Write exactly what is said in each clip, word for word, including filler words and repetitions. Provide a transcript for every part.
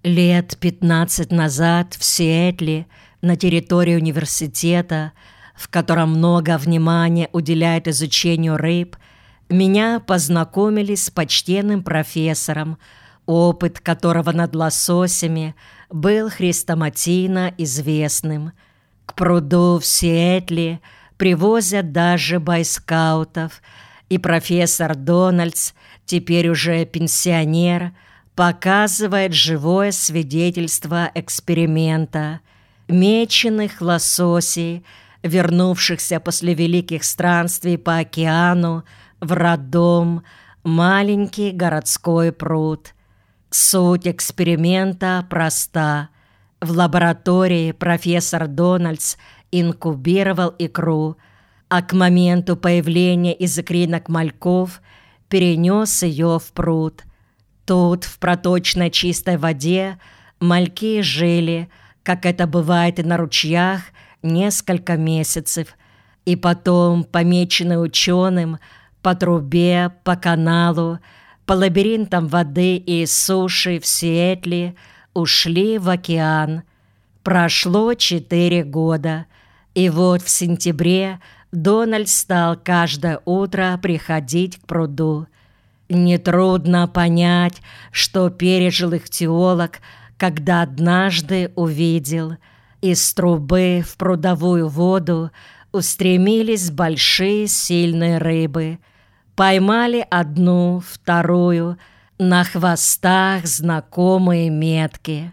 Лет пятнадцать назад в Сиэтле, на территории университета, в котором много внимания уделяют изучению рыб, меня познакомили с почтенным профессором, опыт которого над лососями был хрестоматийно известным. К пруду в Сиэтле привозят даже бойскаутов, и профессор Дональдс, теперь уже пенсионер, показывает живое свидетельство эксперимента. Меченых лососей, вернувшихся после великих странствий по океану в роддом, маленький городской пруд. Суть эксперимента проста. В лаборатории профессор Дональдс инкубировал икру, а к моменту появления из икринок мальков перенес ее в пруд. Тут, в проточной чистой воде, мальки жили, как это бывает и на ручьях, несколько месяцев, и потом, помеченные ученым, по трубе, по каналу, по лабиринтам воды и суши в Сиэтле ушли в океан. Прошло четыре года, и вот в сентябре Дональд стал каждое утро приходить к пруду. Нетрудно понять, что пережил ихтиолог, когда однажды увидел: из трубы в прудовую воду устремились большие сильные рыбы. Поймали одну, вторую, на хвостах знакомые метки.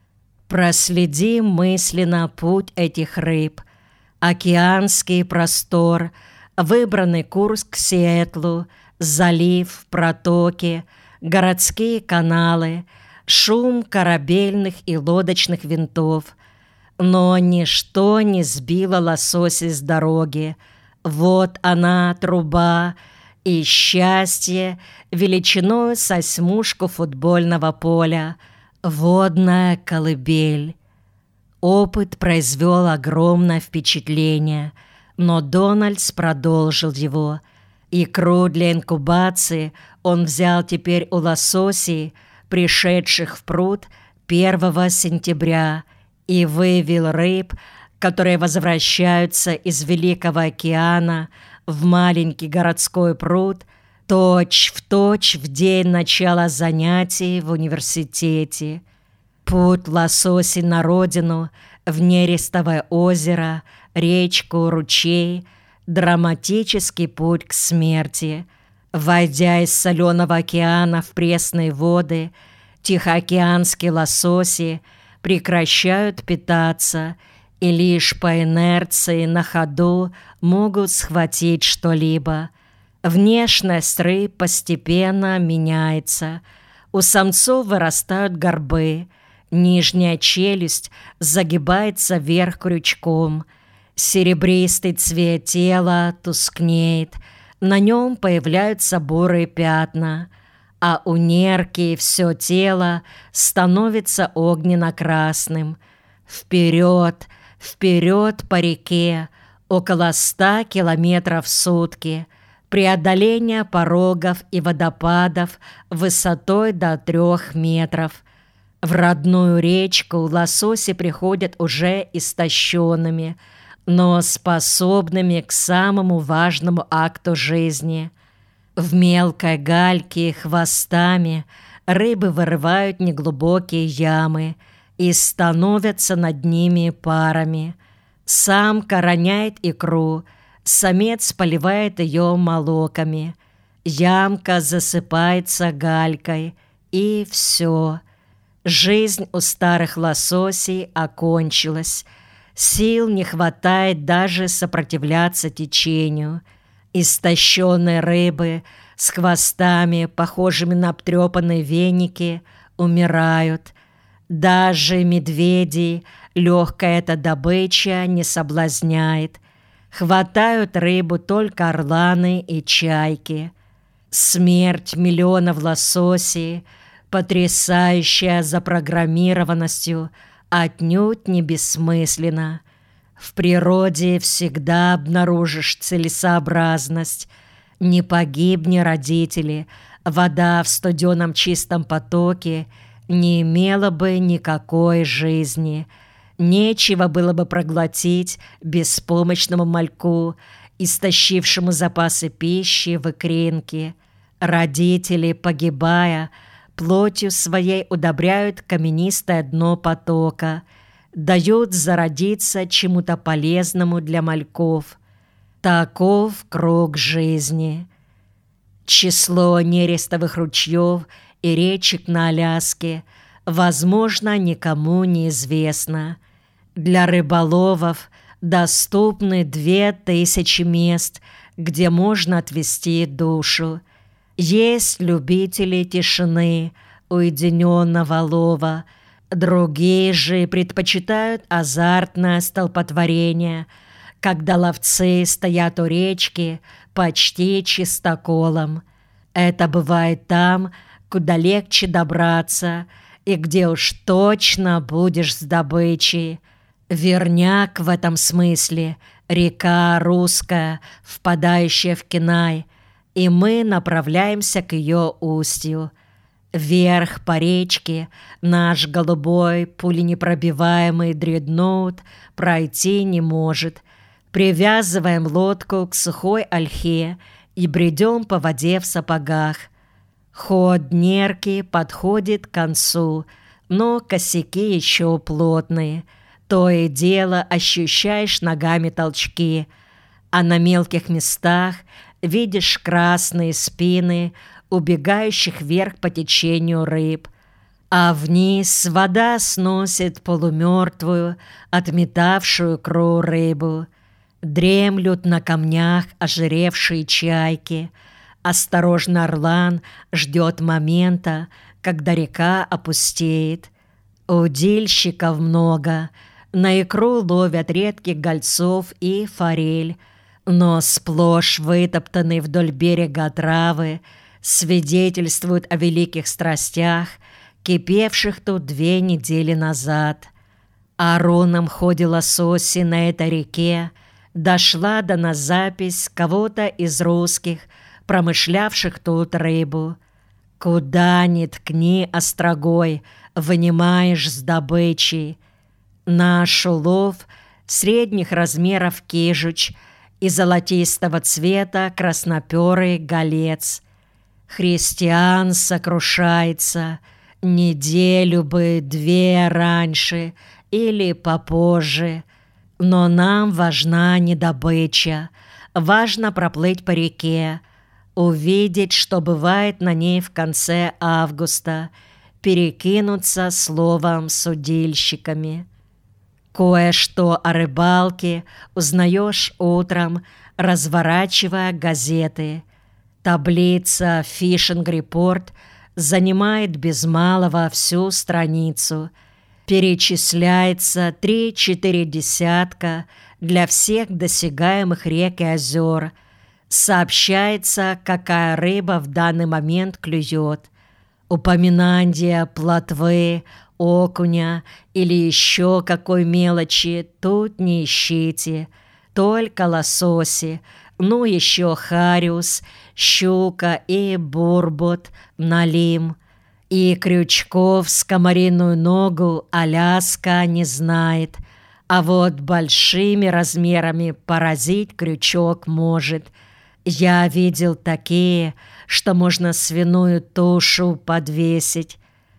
Проследим мысленно путь этих рыб. Океанский простор, выбранный курс к Сиэтлу, залив, протоки, городские каналы, шум корабельных и лодочных винтов. Но ничто не сбило лосося с дороги. Вот она, труба, и счастье величиной с осьмушку футбольного поля, водная колыбель. Опыт произвел огромное впечатление, но Дональдс продолжил его. Икру для инкубации он взял теперь у лососей, пришедших в пруд первого сентября, и вывел рыб, которые возвращаются из Великого океана в маленький городской пруд, точь в точь в день начала занятий в университете. Путь лососей на родину, в нерестовое озеро, речку, ручей, драматический путь к смерти. Войдя из соленого океана в пресные воды, тихоокеанские лососи прекращают питаться и лишь по инерции на ходу могут схватить что-либо. Внешность рыб постепенно меняется. У самцов вырастают горбы, нижняя челюсть загибается вверх крючком, серебристый цвет тела тускнеет, на нем появляются бурые пятна, а у нерки все тело становится огненно-красным. Вперед, вперед по реке, около ста километров в сутки, преодоление порогов и водопадов высотой до трех метров. В родную речку лососи приходят уже истощенными, но способными к самому важному акту жизни. В мелкой гальке хвостами рыбы вырывают неглубокие ямы и становятся над ними парами. Самка роняет икру, самец поливает ее молоками. Ямка засыпается галькой, и все. Жизнь у старых лососей окончилась. Сил не хватает даже сопротивляться течению. Истощенные рыбы с хвостами, похожими на обтрепанные веники, умирают. Даже медведей легкая эта добыча не соблазняет. Хватают рыбу только орланы и чайки. Смерть миллионов лососей, потрясающая запрограммированностью, отнюдь не бессмысленно. В природе всегда обнаружишь целесообразность. Не погибни, родители, вода в студеном чистом потоке не имело бы никакой жизни. Нечего было бы проглотить беспомощному мальку, истощившему запасы пищи в икринке. Родители, погибая, плотью своей удобряют каменистое дно потока, дают зародиться чему-то полезному для мальков. Таков круг жизни. Число нерестовых ручьев и речек на Аляске, возможно, никому не известно. Для рыболовов доступны две тысячи мест, где можно отвести душу. Есть любители тишины, уединенного лова, другие же предпочитают азартное столпотворение, когда ловцы стоят у речки почти чистоколом. Это бывает там, куда легче добраться и где уж точно будешь с добычей. Верняк в этом смысле река Русская, впадающая в Кинай, и мы направляемся к ее устью. Вверх по речке наш голубой, пуленепробиваемый дредноут пройти не может. Привязываем лодку к сухой ольхе и бредем по воде в сапогах. Ход Нерки подходит к концу, но косяки еще плотные. То и дело ощущаешь ногами толчки, а на мелких местах видишь красные спины убегающих вверх по течению рыб, а вниз вода сносит полумертвую, отметавшую икру рыбу. Дремлют на камнях ожиревшие чайки. Осторожно орлан ждет момента, когда река опустеет. Удильщиков много. На икру ловят редких гольцов и форель, но сплошь вытоптанные вдоль берега травы свидетельствуют о великих страстях, кипевших тут две недели назад. О ронном ходе лососи на этой реке дошла до нас запись кого-то из русских, промышлявших тут рыбу. Куда ни ткни острогой, вынимаешь с добычей. Наш улов средних размеров кижуч и золотистого цвета красноперый голец. Христиан сокрушается, неделю бы две раньше или попозже. Но нам важна не добыча, важно проплыть по реке, увидеть, что бывает на ней в конце августа, перекинуться словом с удильщиками. Кое-что о рыбалке узнаешь утром, разворачивая газеты. Таблица «Фишинг Репорт» занимает без малого всю страницу. Перечисляется три-четыре десятка для всех досягаемых рек и озер. Сообщается, какая рыба в данный момент клюет. Упоминания плотвы, окуня или еще какой мелочи тут не ищите. Только лососи, ну еще хариус, щука и бурбот, налим. И крючков с комариную ногу Аляска не знает, а вот большими размерами поразить крючок может. Я видел такие, что можно свиную тушу подвесить.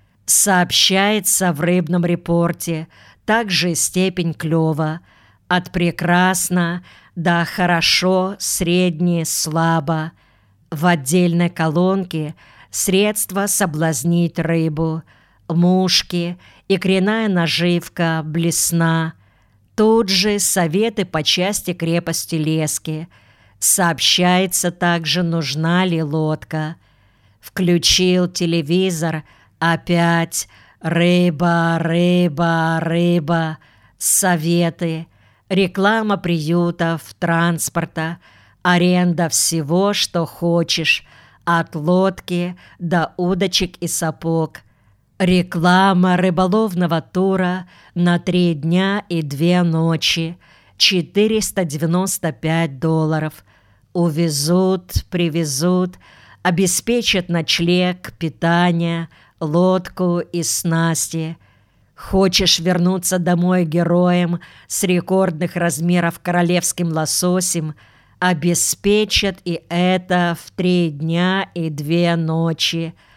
Сообщается в рыбном репорте также степень клёва от прекрасно до хорошо, средне, слабо. В отдельной колонке средства соблазнить рыбу, мушки, икряная наживка, блесна. Тут же советы по части крепости лески. Сообщается также, нужна ли лодка. Включил телевизор, опять рыба, рыба, рыба. Советы, реклама приютов, транспорта, аренда всего, что хочешь, от лодки до удочек и сапог. Реклама рыболовного тура на три дня и две ночи. четыреста девяносто пять долларов. Увезут, привезут, обеспечат ночлег, питание, лодку и снасти. Хочешь вернуться домой героем с рекордных размеров королевским лососем, обеспечат и это в три дня и две ночи.